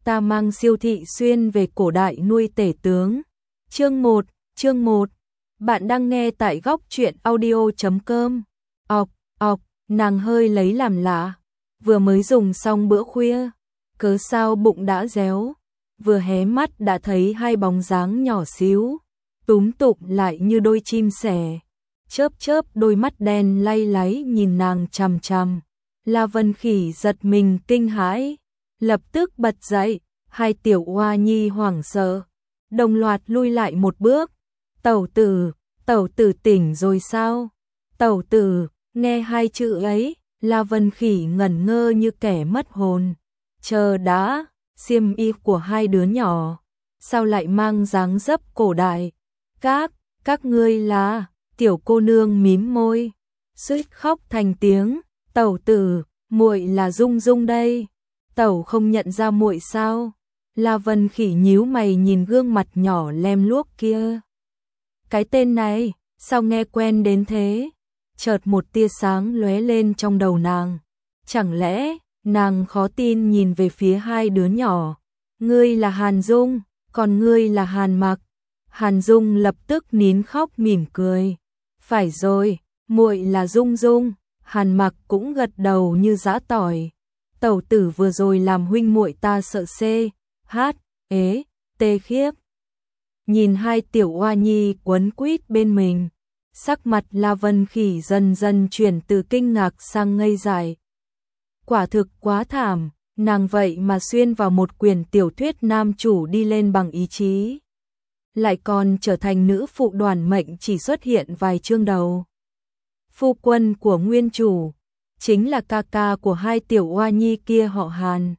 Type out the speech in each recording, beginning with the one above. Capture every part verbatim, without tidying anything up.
ta mang Siêu Thị Xuyên về cổ đại nuôi tể tướng. Chương một, chương một. Bạn đang nghe tại góc truyện audio chấm com. Ọc, ọc, nàng hơi lấy làm lạ, vừa mới dùng xong bữa khuya, cớ sao bụng đã réo, vừa hé mắt đã thấy hai bóng dáng nhỏ xíu, túm tụm lại như đôi chim sẻ, chớp chớp đôi mắt đen lay láy nhìn nàng chằm chằm. La Vân Khỉ giật mình kinh hãi, lập tức bật dậy, hai tiểu oa nhi hoảng sợ, đồng loạt lui lại một bước. Tẩu tử, tẩu tử tỉnh rồi sao? Tẩu tử, nghe hai chữ ấy, La Vân Khỉ ngẩn ngơ như kẻ mất hồn. Chờ đã, xiêm y của hai đứa nhỏ, sao lại mang dáng dấp cổ đại? Các, các ngươi là, tiểu cô nương mím môi, suýt khóc thành tiếng. Tẩu tử, muội là Dung Dung đây. Tẩu không nhận ra muội sao? La Vân Khỉ nhíu mày nhìn gương mặt nhỏ lem luốc kia. Cái tên này, sao nghe quen đến thế? Chợt một tia sáng lóe lên trong đầu nàng. Chẳng lẽ, nàng khó tin nhìn về phía hai đứa nhỏ. Ngươi là Hàn Dung, còn ngươi là Hàn Mặc. Hàn Dung lập tức nín khóc mỉm cười. Phải rồi, muội là Dung Dung. Hàn Mặc cũng gật đầu như giã tỏi. Tẩu tử vừa rồi làm huynh muội ta sợ xê, hát, ế, tê khiếp. Nhìn hai tiểu oa nhi quấn quýt bên mình, sắc mặt La Vân Khỉ dần dần chuyển từ kinh ngạc sang ngây dại. Quả thực quá thảm, nàng vậy mà xuyên vào một quyển tiểu thuyết nam chủ đi lên bằng ý chí. Lại còn trở thành nữ phụ đoản mệnh chỉ xuất hiện vài chương đầu. Phu quân của nguyên chủ, chính là ca ca của hai tiểu oa nhi kia họ Hàn.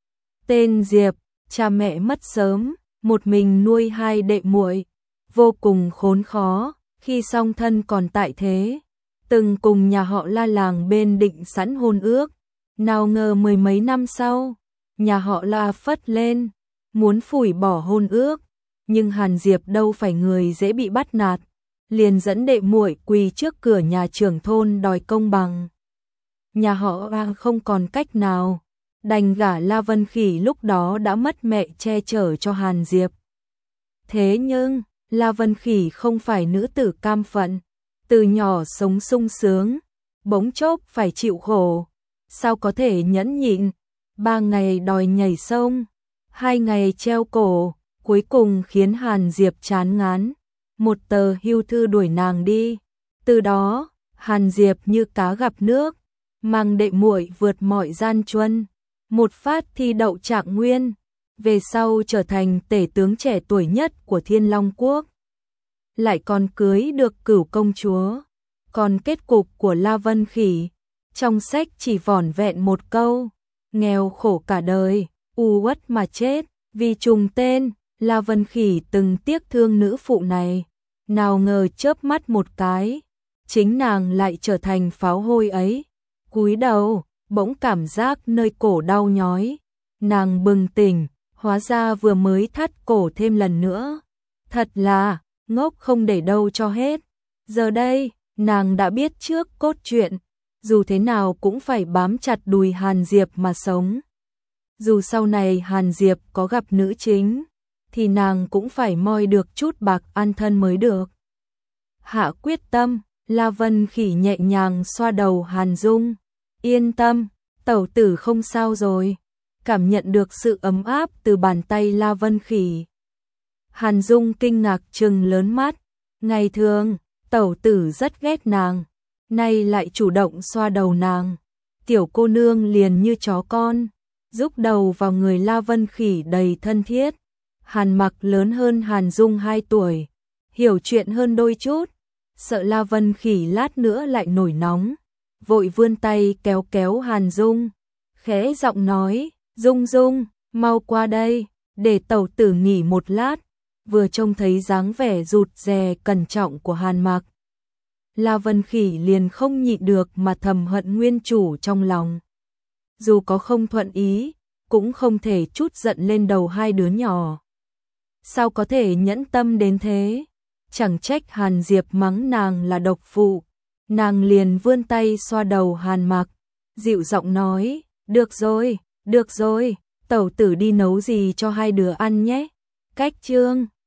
Tên Diệp, cha mẹ mất sớm, một mình nuôi hai đệ muội, vô cùng khốn khó, khi song thân còn tại thế. Từng cùng nhà họ La làng bên định sẵn hôn ước, nào ngờ mười mấy năm sau, nhà họ La phất lên, muốn phủi bỏ hôn ước, nhưng Hàn Diệp đâu phải người dễ bị bắt nạt. Liền dẫn đệ muội quỳ trước cửa nhà trưởng thôn đòi công bằng. Nhà họ A không còn cách nào, đành gả La Vân Khỉ lúc đó đã mất mẹ che chở cho Hàn Diệp. Thế nhưng, La Vân Khỉ không phải nữ tử cam phận, từ nhỏ sống sung sướng, bỗng chốc phải chịu khổ, sao có thể nhẫn nhịn, ba ngày đòi nhảy sông, hai ngày treo cổ, cuối cùng khiến Hàn Diệp chán ngán. Một tờ hưu thư đuổi nàng đi. Từ đó, Hàn Diệp như cá gặp nước, mang đệ muội vượt mọi gian truân, một phát thi đậu trạng nguyên, về sau trở thành tể tướng trẻ tuổi nhất của Thiên Long Quốc. Lại còn cưới được Cửu công chúa. Còn kết cục của La Vân Khỉ, trong sách chỉ vỏn vẹn một câu, nghèo khổ cả đời, u uất mà chết, vì trùng tên. La Vân Khỉ từng tiếc thương nữ phụ này, nào ngờ chớp mắt một cái, chính nàng lại trở thành pháo hôi ấy. Cúi đầu, bỗng cảm giác nơi cổ đau nhói, nàng bừng tỉnh, hóa ra vừa mới thắt cổ thêm lần nữa. Thật là, ngốc không để đâu cho hết. Giờ đây, nàng đã biết trước cốt truyện, dù thế nào cũng phải bám chặt đùi Hàn Diệp mà sống. Dù sau này Hàn Diệp có gặp nữ chính, thì nàng cũng phải moi được chút bạc an thân mới được. Hạ quyết tâm, La Vân Khỉ nhẹ nhàng xoa đầu Hàn Dung. Yên tâm, tẩu tử không sao rồi. Cảm nhận được sự ấm áp từ bàn tay La Vân Khỉ. Hàn Dung kinh ngạc trừng lớn mắt. Ngày thường, tẩu tử rất ghét nàng, nay lại chủ động xoa đầu nàng. Tiểu cô nương liền như chó con, rúc đầu vào người La Vân Khỉ đầy thân thiết. Hàn Mặc lớn hơn Hàn Dung hai tuổi, hiểu chuyện hơn đôi chút, sợ La Vân Khỉ lát nữa lại nổi nóng, vội vươn tay kéo kéo Hàn Dung, khẽ giọng nói, Dung Dung, mau qua đây, để tẩu tử nghỉ một lát. Vừa trông thấy dáng vẻ rụt rè cẩn trọng của Hàn Mặc, La Vân Khỉ liền không nhịn được mà thầm hận nguyên chủ trong lòng. Dù có không thuận ý, cũng không thể trút giận lên đầu hai đứa nhỏ. Sao có thể nhẫn tâm đến thế? Chẳng trách Hàn Diệp mắng nàng là độc phụ. Nàng liền vươn tay xoa đầu Hàn Mặc, dịu giọng nói, được rồi, được rồi, tẩu tử đi nấu gì cho hai đứa ăn nhé. Cách chương